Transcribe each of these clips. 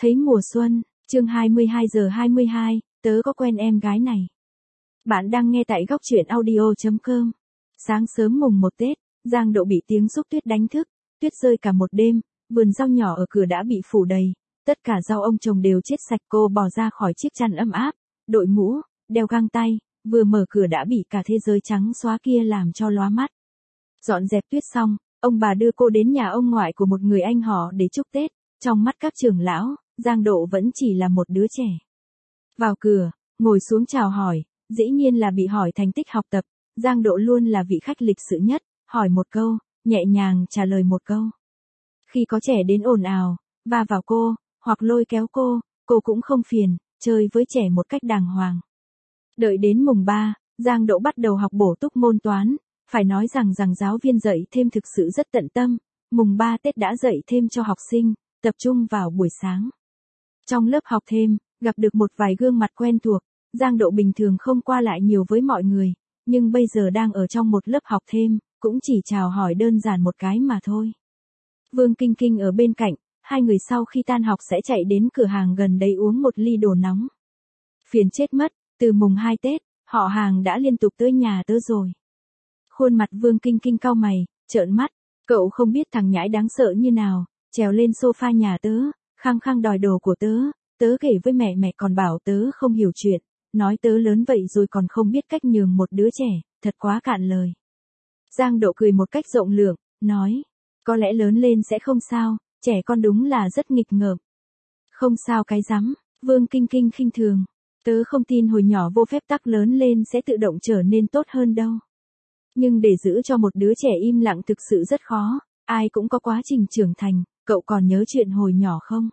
Thấy mùa xuân, chương 22 giờ 22, tớ có quen em gái này. Bạn đang nghe tại góc truyện audio.com. Sáng sớm mùng 1 Tết, Giang Độ bị tiếng xúc tuyết đánh thức, tuyết rơi cả một đêm, vườn rau nhỏ ở cửa đã bị phủ đầy, tất cả rau ông trồng đều chết sạch. Cô bò ra khỏi chiếc chăn ấm áp, đội mũ, đeo găng tay, vừa mở cửa đã bị cả thế giới trắng xóa kia làm cho lóa mắt. Dọn dẹp tuyết xong, ông bà đưa cô đến nhà ông ngoại của một người anh họ để chúc Tết. Trong mắt các trưởng lão, Giang Độ vẫn chỉ là một đứa trẻ. Vào cửa, ngồi xuống chào hỏi, dĩ nhiên là bị hỏi thành tích học tập. Giang Độ luôn là vị khách lịch sự nhất, hỏi một câu, nhẹ nhàng trả lời một câu. Khi có trẻ đến ồn ào, va vào cô, hoặc lôi kéo cô cũng không phiền, chơi với trẻ một cách đàng hoàng. Đợi đến mùng 3, Giang Độ bắt đầu học bổ túc môn toán, phải nói rằng giáo viên dạy thêm thực sự rất tận tâm. Mùng 3 Tết đã dạy thêm cho học sinh, tập trung vào buổi sáng. Trong lớp học thêm, gặp được một vài gương mặt quen thuộc. Giang Độ bình thường không qua lại nhiều với mọi người, nhưng bây giờ đang ở trong một lớp học thêm, cũng chỉ chào hỏi đơn giản một cái mà thôi. Vương Kinh Kinh ở bên cạnh, hai người sau khi tan học sẽ chạy đến cửa hàng gần đây uống một ly đồ nóng. Phiền chết mất, từ mùng 2 Tết, họ hàng đã liên tục tới nhà tớ rồi. Khuôn mặt Vương Kinh Kinh cau mày, trợn mắt, cậu không biết thằng nhãi đáng sợ như nào, trèo lên sofa nhà tớ, khăng khăng đòi đồ của tớ kể với mẹ còn bảo tớ không hiểu chuyện, nói tớ lớn vậy rồi còn không biết cách nhường một đứa trẻ, thật quá cạn lời. Giang Độ cười một cách rộng lượng, nói, có lẽ lớn lên sẽ không sao, trẻ con đúng là rất nghịch ngợm. Không sao cái rắm, Vương Kinh Kinh khinh thường, tớ không tin hồi nhỏ vô phép tắc lớn lên sẽ tự động trở nên tốt hơn đâu. Nhưng để giữ cho một đứa trẻ im lặng thực sự rất khó, ai cũng có quá trình trưởng thành, cậu còn nhớ chuyện hồi nhỏ không?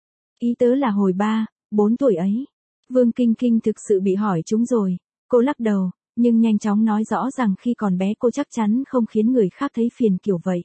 Ý tớ là hồi 3, 4 tuổi ấy. Vương Kinh Kinh thực sự bị hỏi trúng rồi, cô lắc đầu, nhưng nhanh chóng nói rõ rằng khi còn bé cô chắc chắn không khiến người khác thấy phiền kiểu vậy.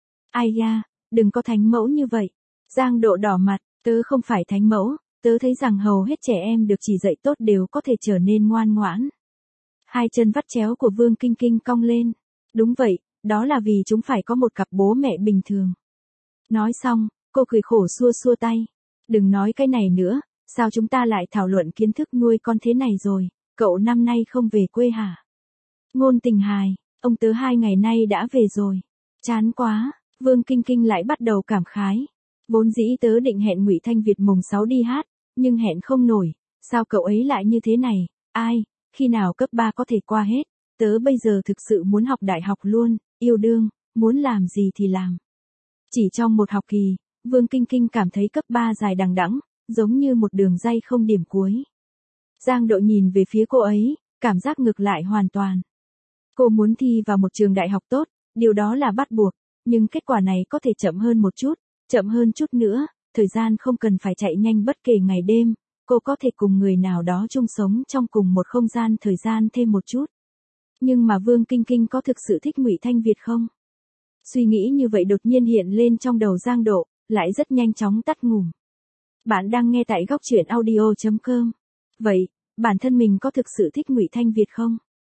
Ai da, đừng có thánh mẫu như vậy. Giang Độ đỏ mặt, tớ không phải thánh mẫu, tớ thấy rằng hầu hết trẻ em được chỉ dạy tốt đều có thể trở nên ngoan ngoãn. Hai chân vắt chéo của Vương Kinh Kinh cong lên. Đúng vậy, đó là vì chúng phải có một cặp bố mẹ bình thường. Nói xong, cô cười khổ xua xua tay. Đừng nói cái này nữa, sao chúng ta lại thảo luận kiến thức nuôi con thế này rồi, cậu năm nay không về quê hả? Ngôn Tình hài, ông tớ 2 ngày nay đã về rồi. Chán quá, Vương Kinh Kinh lại bắt đầu cảm khái. Vốn dĩ tớ định hẹn Ngụy Thanh Việt mùng 6 đi hát, nhưng hẹn không nổi, sao cậu ấy lại như thế này, ai, khi nào cấp 3 có thể qua hết, tớ bây giờ thực sự muốn học đại học luôn, yêu đương, muốn làm gì thì làm. Chỉ trong một học kỳ, Vương Kinh Kinh cảm thấy cấp 3 dài đằng đẵng, giống như một đường ray không điểm cuối. Giang Độ nhìn về phía cô ấy, cảm giác ngược lại hoàn toàn. Cô muốn thi vào một trường đại học tốt, điều đó là bắt buộc, nhưng kết quả này có thể chậm hơn một chút, chậm hơn chút nữa, thời gian không cần phải chạy nhanh bất kể ngày đêm, cô có thể cùng người nào đó chung sống trong cùng một không gian thời gian thêm một chút. Nhưng mà Vương Kinh Kinh có thực sự thích Ngụy Thanh Việt không? Suy nghĩ như vậy đột nhiên hiện lên trong đầu Giang Độ, lại rất nhanh chóng tắt ngủm. Bạn đang nghe tại góc truyện audio.com. Vậy, bản thân mình có thực sự thích Ngụy Thanh Việt không?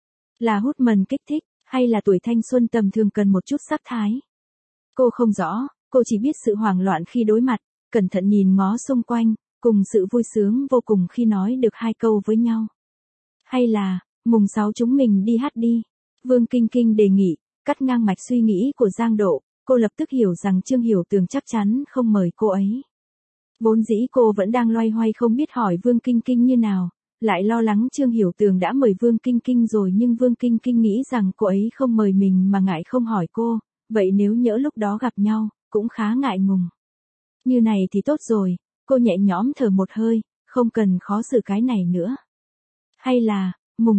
Là hút mần kích thích, hay là tuổi thanh xuân tầm thường cần một chút sắc thái? Cô không rõ, cô chỉ biết sự hoảng loạn khi đối mặt, cẩn thận nhìn ngó xung quanh, cùng sự vui sướng vô cùng khi nói được 2 câu với nhau. Hay là, mùng 6 chúng mình đi hát đi. Vương Kinh Kinh đề nghị, cắt ngang mạch suy nghĩ của Giang Độ, cô lập tức hiểu rằng Trương Hiểu Tường chắc chắn không mời cô ấy. Vốn dĩ cô vẫn đang loay hoay không biết hỏi Vương Kinh Kinh như nào, lại lo lắng Trương Hiểu Tường đã mời Vương Kinh Kinh rồi nhưng Vương Kinh Kinh nghĩ rằng cô ấy không mời mình mà ngại không hỏi cô, vậy nếu nhỡ lúc đó gặp nhau, cũng khá ngại ngùng. Như này thì tốt rồi, cô nhẹ nhõm thở một hơi, không cần khó xử cái này nữa. Hay là, mùng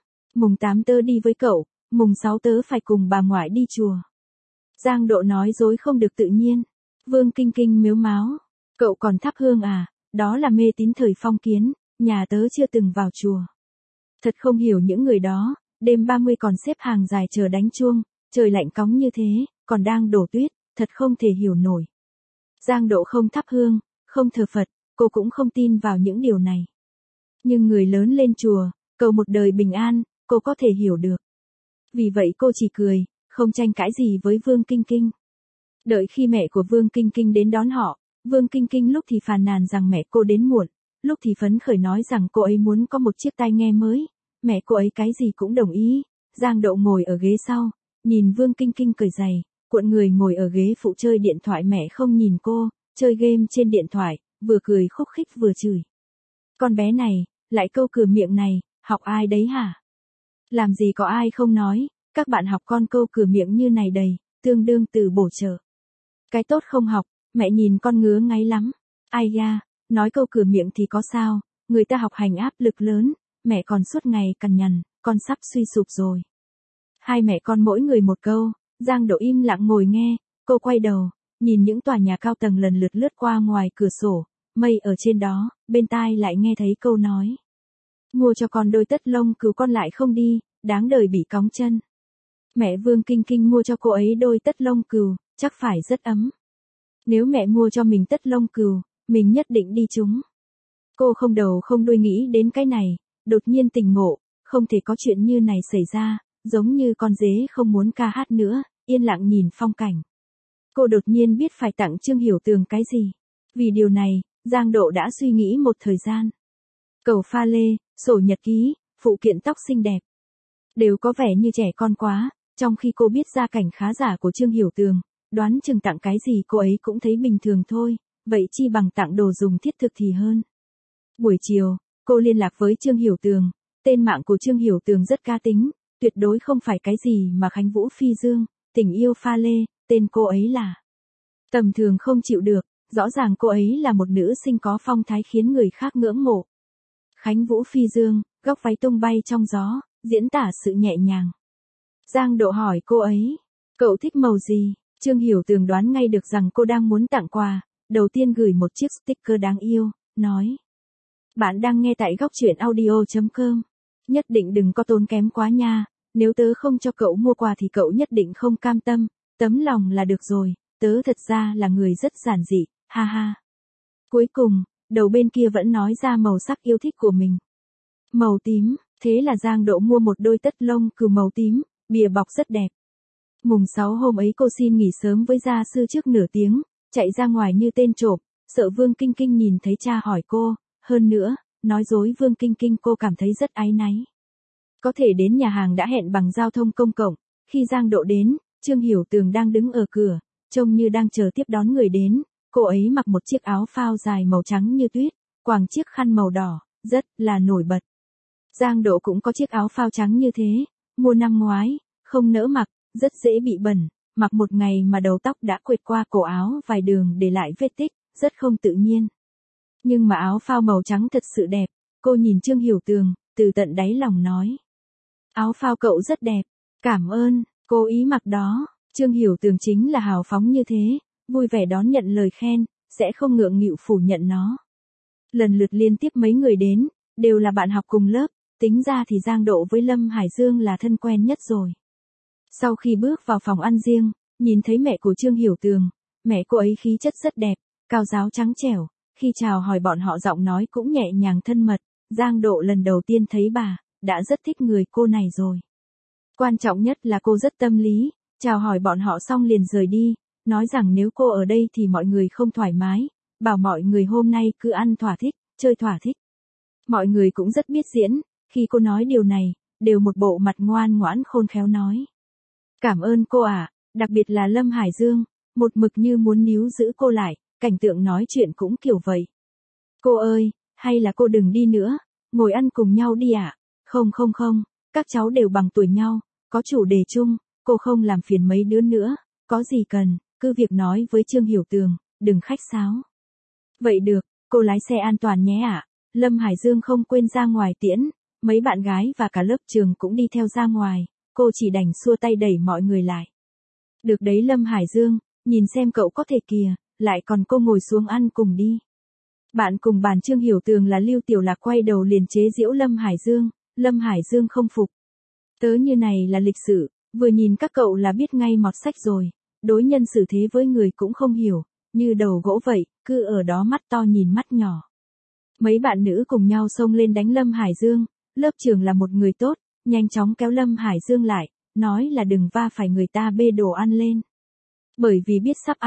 8 tớ đi với cậu, mùng 6 tớ phải cùng bà ngoại đi chùa. Giang Độ nói dối không được tự nhiên. Vương Kinh Kinh mếu máo, cậu còn thắp hương à, đó là mê tín thời phong kiến, nhà tớ chưa từng vào chùa. Thật không hiểu những người đó, đêm 30 còn xếp hàng dài chờ đánh chuông, trời lạnh cóng như thế, còn đang đổ tuyết, thật không thể hiểu nổi. Giang Độ không thắp hương, không thờ Phật, cô cũng không tin vào những điều này. Nhưng người lớn lên chùa, cầu một đời bình an, cô có thể hiểu được. Vì vậy cô chỉ cười, không tranh cãi gì với Vương Kinh Kinh. Đợi khi mẹ của Vương Kinh Kinh đến đón họ, Vương Kinh Kinh lúc thì phàn nàn rằng mẹ cô đến muộn, lúc thì phấn khởi nói rằng cô ấy muốn có một chiếc tai nghe mới, mẹ cô ấy cái gì cũng đồng ý. Giang Đậu ngồi ở ghế sau, nhìn Vương Kinh Kinh cởi giày, cuộn người ngồi ở ghế phụ chơi điện thoại, mẹ không nhìn cô, chơi game trên điện thoại, vừa cười khúc khích vừa chửi. Con bé này, lại câu cửa miệng này, học ai đấy hả? Làm gì có ai không nói, các bạn học con câu cửa miệng như này đầy, tương đương từ bổ trợ. Cái tốt không học, mẹ nhìn con ngứa ngáy lắm. Ai da, nói câu cửa miệng thì có sao, người ta học hành áp lực lớn, mẹ còn suốt ngày cằn nhằn, con sắp suy sụp rồi. Hai mẹ con mỗi người một câu, Giang Đậu im lặng ngồi nghe, cô quay đầu, nhìn những tòa nhà cao tầng lần lượt lướt qua ngoài cửa sổ, mây ở trên đó, bên tai lại nghe thấy câu nói. Mua cho con đôi tất lông cừu con lại không đi, đáng đời bị cóng chân. Mẹ Vương Kinh Kinh mua cho cô ấy đôi tất lông cừu, chắc phải rất ấm. Nếu mẹ mua cho mình tất lông cừu, mình nhất định đi chúng. Cô không đầu không đuôi nghĩ đến cái này, đột nhiên tỉnh ngộ, không thể có chuyện như này xảy ra, giống như con dế không muốn ca hát nữa, yên lặng nhìn phong cảnh. Cô đột nhiên biết phải tặng Trương Hiểu Tường cái gì. Vì điều này, Giang Đậu đã suy nghĩ một thời gian. Cầu pha lê, sổ nhật ký, phụ kiện tóc xinh đẹp. Đều có vẻ như trẻ con quá, trong khi cô biết gia cảnh khá giả của Trương Hiểu Tường, đoán chừng tặng cái gì cô ấy cũng thấy bình thường thôi, vậy chi bằng tặng đồ dùng thiết thực thì hơn. Buổi chiều, cô liên lạc với Trương Hiểu Tường, tên mạng của Trương Hiểu Tường rất cá tính, tuyệt đối không phải cái gì mà Khánh Vũ Phi Dương, tình yêu pha lê, tên cô ấy là tầm thường không chịu được, rõ ràng cô ấy là một nữ sinh có phong thái khiến người khác ngưỡng mộ. Khánh Vũ Phi Dương, góc váy tung bay trong gió, diễn tả sự nhẹ nhàng. Giang Đậu hỏi cô ấy, cậu thích màu gì? Trương Hiểu Tường đoán ngay được rằng cô đang muốn tặng quà, đầu tiên gửi một chiếc sticker đáng yêu, nói. Bạn đang nghe tại góc truyện audio.com. Nhất định đừng có tốn kém quá nha, nếu tớ không cho cậu mua quà thì cậu nhất định không cam tâm, tấm lòng là được rồi, tớ thật ra là người rất giản dị, ha ha. Cuối cùng, đầu bên kia vẫn nói ra màu sắc yêu thích của mình. Màu tím, thế là Giang Đậu mua một đôi tất lông cừu màu tím, bìa bọc rất đẹp. Mùng 6 hôm ấy cô xin nghỉ sớm với gia sư trước nửa tiếng, chạy ra ngoài như tên trộm, sợ Vương Kinh Kinh nhìn thấy cha hỏi cô, hơn nữa, nói dối Vương Kinh Kinh cô cảm thấy rất áy náy. Có thể đến nhà hàng đã hẹn bằng giao thông công cộng, khi Giang Đậu đến, Trương Hiểu Tường đang đứng ở cửa, trông như đang chờ tiếp đón người đến, cô ấy mặc một chiếc áo phao dài màu trắng như tuyết, quàng chiếc khăn màu đỏ, rất là nổi bật. Giang Đậu cũng có chiếc áo phao trắng như thế, mua năm ngoái, không nỡ mặc, rất dễ bị bẩn, mặc một ngày mà đầu tóc đã quệt qua cổ áo vài đường để lại vết tích, rất không tự nhiên. Nhưng mà áo phao màu trắng thật sự đẹp, cô nhìn Trương Hiểu Tường, từ tận đáy lòng nói. Áo phao cậu rất đẹp, cảm ơn, cô ý mặc đó, Trương Hiểu Tường chính là hào phóng như thế, vui vẻ đón nhận lời khen, sẽ không ngượng nghịu phủ nhận nó. Lần lượt liên tiếp mấy người đến, đều là bạn học cùng lớp, tính ra thì Giang Đậu với Lâm Hải Dương là thân quen nhất rồi. Sau khi bước vào phòng ăn riêng, nhìn thấy mẹ của Trương Hiểu Tường, mẹ cô ấy khí chất rất đẹp, cao ráo trắng trẻo, khi chào hỏi bọn họ giọng nói cũng nhẹ nhàng thân mật, Giang Đậu lần đầu tiên thấy bà, đã rất thích người cô này rồi. Quan trọng nhất là cô rất tâm lý, chào hỏi bọn họ xong liền rời đi, nói rằng nếu cô ở đây thì mọi người không thoải mái, bảo mọi người hôm nay cứ ăn thỏa thích, chơi thỏa thích. Mọi người cũng rất biết diễn, khi cô nói điều này, đều một bộ mặt ngoan ngoãn khôn khéo nói. Cảm ơn cô ạ, đặc biệt là Lâm Hải Dương, một mực như muốn níu giữ cô lại, cảnh tượng nói chuyện cũng kiểu vậy. Cô ơi, hay là cô đừng đi nữa, ngồi ăn cùng nhau đi ạ. Không, các cháu đều bằng tuổi nhau, có chủ đề chung, cô không làm phiền mấy đứa nữa, có gì cần, cứ việc nói với Trương Hiểu Tường, đừng khách sáo. Vậy được, cô lái xe an toàn nhé ạ. Lâm Hải Dương không quên ra ngoài tiễn, mấy bạn gái và cả lớp trường cũng đi theo ra ngoài, cô chỉ đành xua tay đẩy mọi người lại. Được đấy Lâm Hải Dương, nhìn xem cậu có thể kìa, lại còn cô ngồi xuống ăn cùng đi. Bạn cùng bàn Trương Hiểu Tường là Lưu Tiểu Lạc quay đầu liền chế giễu Lâm Hải Dương không phục. Tớ như này là lịch sự, vừa nhìn các cậu là biết ngay mọt sách rồi, đối nhân xử thế với người cũng không hiểu, như đầu gỗ vậy, cứ ở đó mắt to nhìn mắt nhỏ. Mấy bạn nữ cùng nhau xông lên đánh Lâm Hải Dương, lớp trưởng là một người tốt, nhanh chóng kéo Lâm Hải Dương lại, nói là đừng va phải người ta bê đồ ăn lên. Bởi vì biết sắp ăn,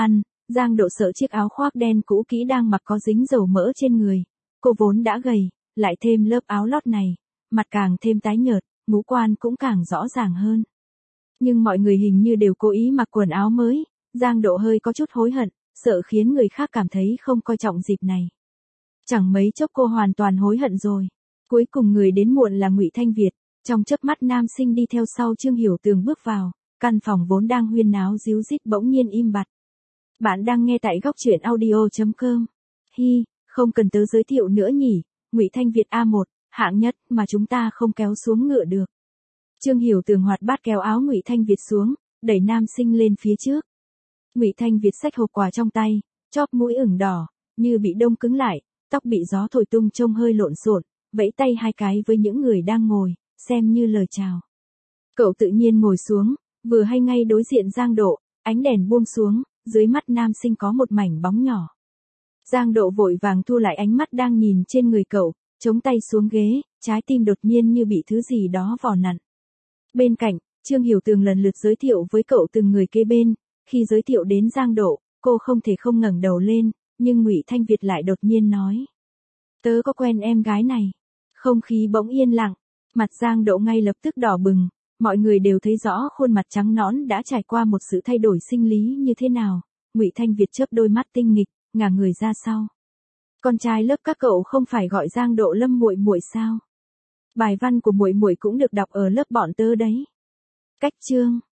Giang Độ sợ chiếc áo khoác đen cũ kỹ đang mặc có dính dầu mỡ trên người. Cô vốn đã gầy, lại thêm lớp áo lót này, mặt càng thêm tái nhợt, ngũ quan cũng càng rõ ràng hơn. Nhưng mọi người hình như đều cố ý mặc quần áo mới, Giang Độ hơi có chút hối hận, sợ khiến người khác cảm thấy không coi trọng dịp này. Chẳng mấy chốc cô hoàn toàn hối hận rồi. Cuối cùng người đến muộn là Ngụy Thanh Việt, trong chớp mắt nam sinh đi theo sau Trương Hiểu Tường bước vào, căn phòng vốn đang huyên náo ríu rít bỗng nhiên im bặt. Bạn đang nghe tại góc truyện audio.com. Hi, không cần tớ giới thiệu nữa nhỉ, Ngụy Thanh Việt A1, hạng nhất mà chúng ta không kéo xuống ngựa được. Trương Hiểu Tường hoạt bát kéo áo Ngụy Thanh Việt xuống, đẩy nam sinh lên phía trước. Ngụy Thanh Việt xách hộp quà trong tay, chóp mũi ửng đỏ, như bị đông cứng lại, tóc bị gió thổi tung trông hơi lộn xộn, vẫy tay hai cái với những người đang ngồi, xem như lời chào. Cậu tự nhiên ngồi xuống, vừa hay ngay đối diện Giang Độ, ánh đèn buông xuống, dưới mắt nam sinh có một mảnh bóng nhỏ. Giang Độ vội vàng thu lại ánh mắt đang nhìn trên người cậu, chống tay xuống ghế, trái tim đột nhiên như bị thứ gì đó vò nặn. Bên cạnh, Trương Hiểu Tường lần lượt giới thiệu với cậu từng người kế bên, khi giới thiệu đến Giang Độ, cô không thể không ngẩng đầu lên, nhưng Ngụy Thanh Việt lại đột nhiên nói: "Tớ có quen em gái này." Không khí bỗng yên lặng, mặt Giang Độ ngay lập tức đỏ bừng, mọi người đều thấy rõ khuôn mặt trắng nõn đã trải qua một sự thay đổi sinh lý như thế nào. Ngụy Thanh Việt chớp đôi mắt tinh nghịch, ngả người ra sau. Con trai lớp các cậu không phải gọi Giang Độ Lâm muội muội sao? Bài văn của muội muội cũng được đọc ở lớp bọn tớ đấy. Cách chương